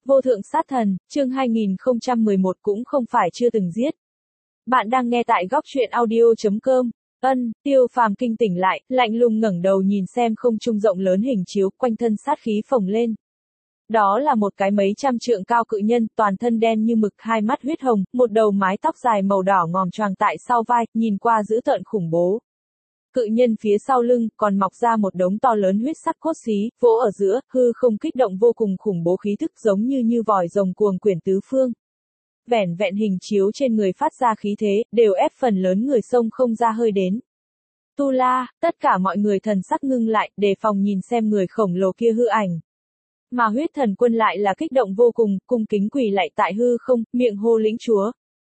Vô thượng sát thần, chương 2011 cũng không phải chưa từng giết. Bạn đang nghe tại góc truyện audio.com. Tiêu Phàm kinh tỉnh lại, lạnh lùng ngẩng đầu nhìn xem không trung rộng lớn hình chiếu, quanh thân sát khí phồng lên. Đó là một cái mấy trăm trượng cao cự nhân, toàn thân đen như mực, hai mắt huyết hồng, một đầu mái tóc dài màu đỏ ngòm choàng tại sau vai, nhìn qua dữ tợn khủng bố. Cự nhân phía sau lưng còn mọc ra một đống to lớn huyết sắc cốt xí, vỗ ở giữa, hư không kích động vô cùng khủng bố khí thức giống như vòi rồng cuồng quyển tứ phương. Vẻn vẹn hình chiếu trên người phát ra khí thế, đều ép phần lớn người xông không ra hơi đến. Tu La, tất cả mọi người thần sắc ngưng lại, đề phòng nhìn xem người khổng lồ kia hư ảnh. Mà huyết thần quân lại là kích động vô cùng, cung kính quỳ lại tại hư không, miệng hô lĩnh chúa.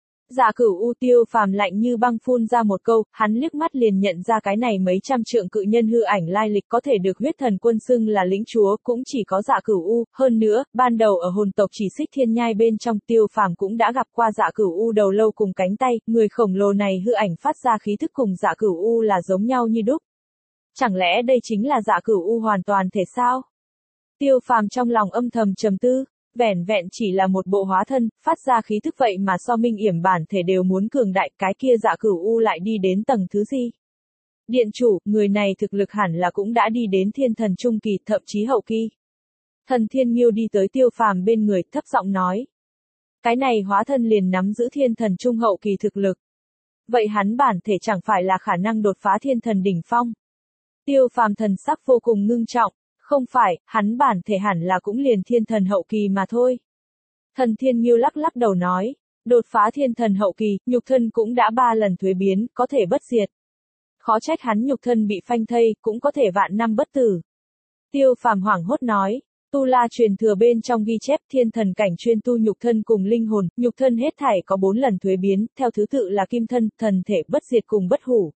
Dạ Cửu U Tiêu Phàm lạnh như băng phun ra một câu, hắn liếc mắt liền nhận ra cái này mấy trăm trượng cự nhân hư ảnh lai lịch có thể được huyết thần quân xưng là lĩnh chúa, cũng chỉ có Dạ Cửu U, hơn nữa, ban đầu ở hồn tộc Chỉ Xích Thiên Nhai bên trong Tiêu Phàm cũng đã gặp qua Dạ Cửu U đầu lâu cùng cánh tay, người khổng lồ này hư ảnh phát ra khí thức cùng Dạ Cửu U là giống nhau như đúc. Chẳng lẽ đây chính là Dạ Cửu U hoàn toàn thể sao? Tiêu Phàm trong lòng âm thầm trầm tư. Vẻn vẹn chỉ là một bộ hóa thân, phát ra khí thức vậy mà so minh yểm bản thể đều muốn cường đại, cái kia Dạ Cửu U lại đi đến tầng thứ gì? Điện chủ, người này thực lực hẳn là cũng đã đi đến thiên thần trung kỳ, thậm chí hậu kỳ. Thần Thiên Nghiêu đi tới Tiêu Phàm bên người, thấp giọng nói. Cái này hóa thân liền nắm giữ thiên thần trung hậu kỳ thực lực. Vậy hắn bản thể chẳng phải là khả năng đột phá thiên thần đỉnh phong? Tiêu Phàm thần sắc vô cùng ngưng trọng. Không phải, hắn bản thể hẳn là cũng liền thiên thần hậu kỳ mà thôi. Thần Thiên Nghiêu lắc lắc đầu nói, đột phá thiên thần hậu kỳ, nhục thân cũng đã 3 lần thuế biến, có thể bất diệt. Khó trách hắn nhục thân bị phanh thây, cũng có thể vạn năm bất tử. Tiêu Phàm hoảng hốt nói, Tu La truyền thừa bên trong ghi chép thiên thần cảnh chuyên tu nhục thân cùng linh hồn, nhục thân hết thảy có 4 lần thuế biến, theo thứ tự là kim thân, thần thể, bất diệt cùng bất hủ.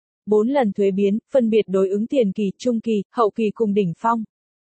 4 lần thuế biến, phân biệt đối ứng tiền kỳ, trung kỳ, hậu kỳ cùng đỉnh phong.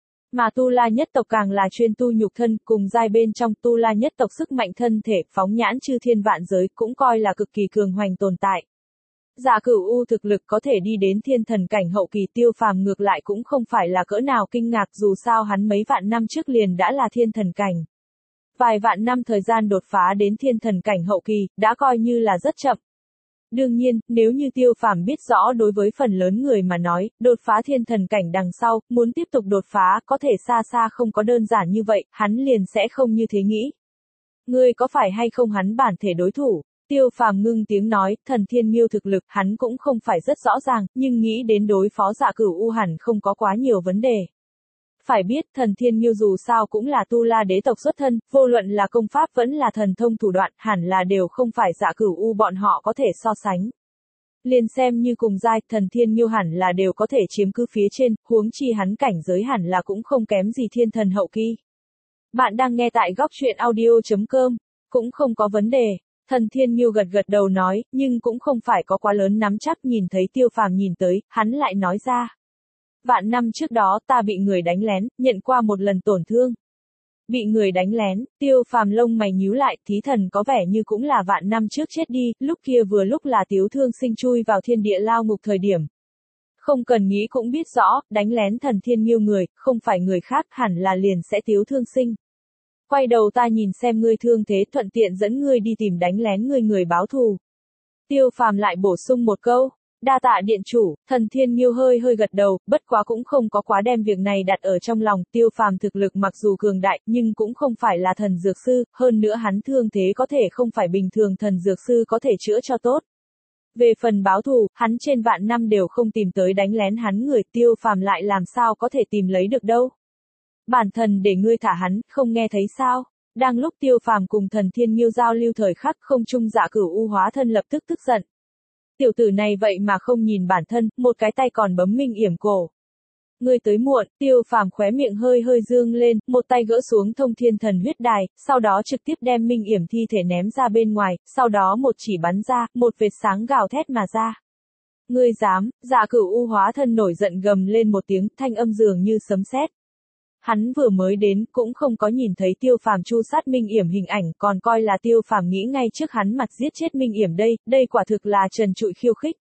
Mà Tu La nhất tộc càng là chuyên tu nhục thân, cùng giai bên trong Tu La nhất tộc sức mạnh thân thể, phóng nhãn chư thiên vạn giới, cũng coi là cực kỳ cường hoành tồn tại. Dạ Cửu U thực lực có thể đi đến thiên thần cảnh hậu kỳ, Tiêu Phàm ngược lại cũng không phải là cỡ nào kinh ngạc, dù sao hắn mấy vạn năm trước liền đã là thiên thần cảnh. Vài vạn năm thời gian đột phá đến thiên thần cảnh hậu kỳ, đã coi như là rất chậm. Đương nhiên, nếu như Tiêu Phàm biết rõ đối với phần lớn người mà nói, đột phá thiên thần cảnh đằng sau, muốn tiếp tục đột phá, có thể xa xa không có đơn giản như vậy, hắn liền sẽ không như thế nghĩ. Ngươi có phải hay không hắn bản thể đối thủ? Tiêu Phàm ngưng tiếng nói, Thần Thiên Nghiêu thực lực, hắn cũng không phải rất rõ ràng, nhưng nghĩ đến đối phó Dạ Cửu U hẳn không có quá nhiều vấn đề. Phải biết, Thần Thiên Nghiêu dù sao cũng là Tu La đế tộc xuất thân, vô luận là công pháp vẫn là thần thông thủ đoạn, hẳn là đều không phải Dạ Cửu U bọn họ có thể so sánh. Liền xem như cùng giai, Thần Thiên Nghiêu hẳn là đều có thể chiếm cứ phía trên, huống chi hắn cảnh giới hẳn là cũng không kém gì thiên thần hậu kỳ. Bạn đang nghe tại góc truyện audio.com, cũng không có vấn đề. Thần Thiên Nghiêu gật gật đầu nói, nhưng cũng không phải có quá lớn nắm chắc, nhìn thấy Tiêu Phàm nhìn tới, hắn lại nói ra. Vạn năm trước đó ta bị người đánh lén, nhận qua một lần tổn thương. Bị người đánh lén, Tiêu Phàm lông mày nhíu lại, thí thần có vẻ như cũng là vạn năm trước chết đi, lúc kia vừa lúc là Tiếu Thương Sinh chui vào thiên địa lao ngục thời điểm. Không cần nghĩ cũng biết rõ, đánh lén Thần Thiên Nghiêu người, không phải người khác, hẳn là liền sẽ Tiếu Thương Sinh. Quay đầu ta nhìn xem ngươi thương thế, thuận tiện dẫn ngươi đi tìm đánh lén người báo thù. Tiêu Phàm lại bổ sung một câu. Đa tạ điện chủ, Thần Thiên Nghiêu hơi gật đầu, bất quá cũng không có quá đem việc này đặt ở trong lòng, Tiêu Phàm thực lực mặc dù cường đại, nhưng cũng không phải là thần dược sư, hơn nữa hắn thương thế có thể không phải bình thường thần dược sư có thể chữa cho tốt. Về phần báo thù, hắn trên vạn năm đều không tìm tới đánh lén hắn người, Tiêu Phàm lại làm sao có thể tìm lấy được đâu. Bản thần để ngươi thả hắn, không nghe thấy sao? Đang lúc Tiêu Phàm cùng Thần Thiên Nghiêu giao lưu thời khắc, không trung Dạ Cửu U hóa thân lập tức tức giận. Tiểu tử này vậy mà không nhìn bản thân, một cái tay còn bấm minh yểm cổ. Ngươi tới muộn, Tiêu Phàm khóe miệng hơi dương lên, một tay gỡ xuống thông thiên thần huyết đài, sau đó trực tiếp đem minh yểm thi thể ném ra bên ngoài, sau đó một chỉ bắn ra, một vệt sáng gào thét mà ra. Ngươi dám? Dạ Cửu U hóa thân nổi giận gầm lên một tiếng, thanh âm dường như sấm sét. Hắn vừa mới đến, cũng không có nhìn thấy Tiêu Phàm chu sát minh yểm hình ảnh, còn coi là Tiêu Phàm nghĩ ngay trước hắn mặt giết chết minh yểm đây quả thực là trần trụi khiêu khích.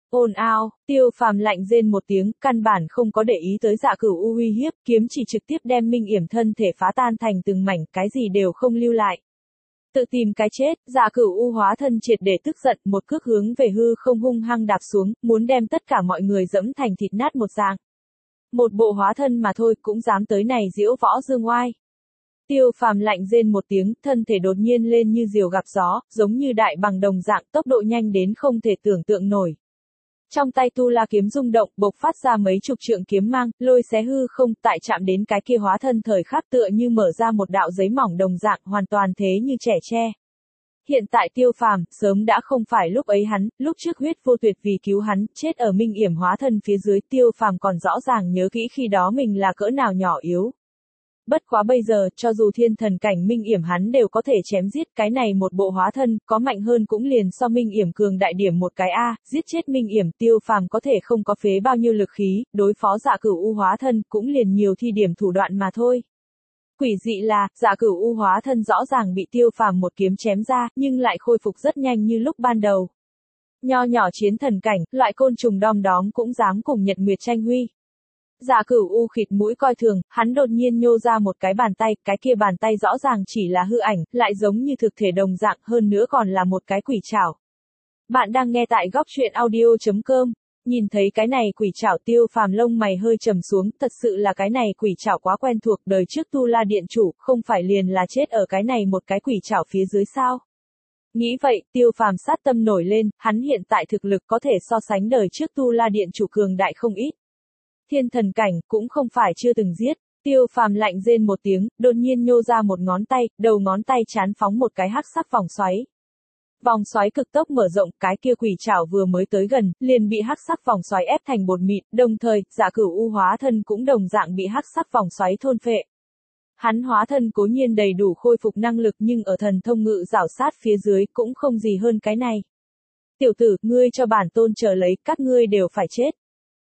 Ồn ào, Tiêu Phàm lạnh rên một tiếng, căn bản không có để ý tới Dạ Cửu U uy hiếp, kiếm chỉ trực tiếp đem Minh Yểm thân thể phá tan thành từng mảnh, cái gì đều không lưu lại. Tự tìm cái chết, Dạ Cửu U hóa thân triệt để tức giận, một cước hướng về hư không hung hăng đạp xuống, muốn đem tất cả mọi người dẫm thành thịt nát một dạng. Một bộ hóa thân mà thôi, cũng dám tới này giễu võ dương oai. Tiêu Phàm lạnh rên một tiếng, thân thể đột nhiên lên như diều gặp gió, giống như đại bằng đồng dạng, tốc độ nhanh đến không thể tưởng tượng nổi. Trong tay Tu La kiếm rung động, bộc phát ra mấy chục trượng kiếm mang, lôi xé hư không, tại chạm đến cái kia hóa thân thời khắc tựa như mở ra một đạo giấy mỏng đồng dạng, hoàn toàn thế như trẻ tre. Hiện tại Tiêu Phàm, sớm đã không phải lúc ấy hắn, lúc trước huyết vô tuyệt vì cứu hắn, chết ở Minh Yểm hóa thân phía dưới, Tiêu Phàm còn rõ ràng nhớ kỹ khi đó mình là cỡ nào nhỏ yếu. Bất quá bây giờ, cho dù thiên thần cảnh Minh Yểm hắn đều có thể chém giết, cái này một bộ hóa thân, có mạnh hơn cũng liền so Minh Yểm cường đại điểm một cái a, giết chết Minh Yểm, Tiêu Phàm có thể không có phế bao nhiêu lực khí, đối phó Dạ Cửu U hóa thân, cũng liền nhiều thi điểm thủ đoạn mà thôi. Quỷ dị là, Dạ Cửu U hóa thân rõ ràng bị Tiêu Phàm một kiếm chém ra, nhưng lại khôi phục rất nhanh như lúc ban đầu. Nho nhỏ chiến thần cảnh, loại côn trùng đom đóm cũng dám cùng Nhật Nguyệt tranh huy. Dạ Cửu U khịt mũi coi thường, hắn đột nhiên nhô ra một cái bàn tay, cái kia bàn tay rõ ràng chỉ là hư ảnh, lại giống như thực thể đồng dạng, hơn nữa còn là một cái quỷ trảo. Bạn đang nghe tại góc truyện audio.com. Nhìn thấy cái này quỷ trảo, Tiêu Phàm lông mày hơi trầm xuống, thật sự là cái này quỷ trảo quá quen thuộc, đời trước Tu La điện chủ, không phải liền là chết ở cái này một cái quỷ trảo phía dưới sao? Nghĩ vậy, Tiêu Phàm sát tâm nổi lên, hắn hiện tại thực lực có thể so sánh đời trước Tu La điện chủ cường đại không ít. Thiên thần cảnh, cũng không phải chưa từng giết. Tiêu Phàm lạnh rên một tiếng, đột nhiên nhô ra một ngón tay, đầu ngón tay chán phóng một cái hắc sắc vòng xoáy. Vòng xoáy cực tốc mở rộng, cái kia quỷ trảo vừa mới tới gần, liền bị hắc sắc vòng xoáy ép thành bột mịn, đồng thời, Dạ Cửu U hóa thân cũng đồng dạng bị hắc sắc vòng xoáy thôn phệ. Hắn hóa thân cố nhiên đầy đủ khôi phục năng lực nhưng ở thần thông ngự rảo sát phía dưới cũng không gì hơn cái này. Tiểu tử, ngươi cho bản tôn chờ lấy, các ngươi đều phải chết.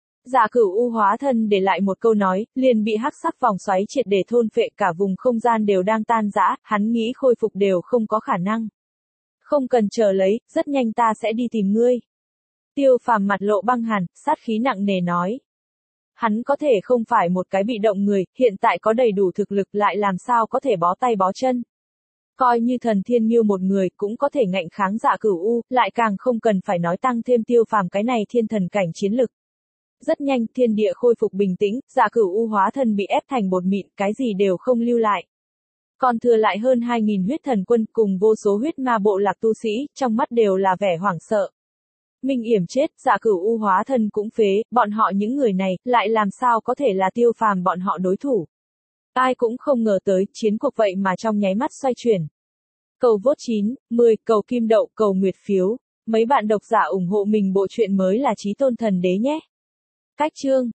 Dạ Cửu U hóa thân để lại một câu nói, liền bị hắc sắc vòng xoáy triệt để thôn phệ, cả vùng không gian đều đang tan rã, hắn nghĩ khôi phục đều không có khả năng. Không cần chờ lấy, rất nhanh ta sẽ đi tìm ngươi. Tiêu Phàm mặt lộ băng hàn, sát khí nặng nề nói. Hắn có thể không phải một cái bị động người, hiện tại có đầy đủ thực lực lại làm sao có thể bó tay bó chân. Coi như thần thiên nghiêu một người cũng có thể ngạnh kháng Dạ Cửu U, lại càng không cần phải nói tăng thêm Tiêu Phàm cái này thiên thần cảnh chiến lực. Rất nhanh, thiên địa khôi phục bình tĩnh, Dạ Cửu U hóa thân bị ép thành bột mịn, cái gì đều không lưu lại. Còn thừa lại hơn 2.000 huyết thần quân cùng vô số huyết ma bộ lạc tu sĩ, trong mắt đều là vẻ hoảng sợ. Minh Yểm chết, Dạ Cửu U hóa thân cũng phế, bọn họ những người này, lại làm sao có thể là Tiêu Phàm bọn họ đối thủ. Ai cũng không ngờ tới, chiến cuộc vậy mà trong nháy mắt xoay chuyển. Cầu vote 9, 10, cầu kim đậu, cầu nguyệt phiếu. Mấy bạn độc giả ủng hộ mình bộ truyện mới là Chí Tôn Thần Đế nhé. Cách chương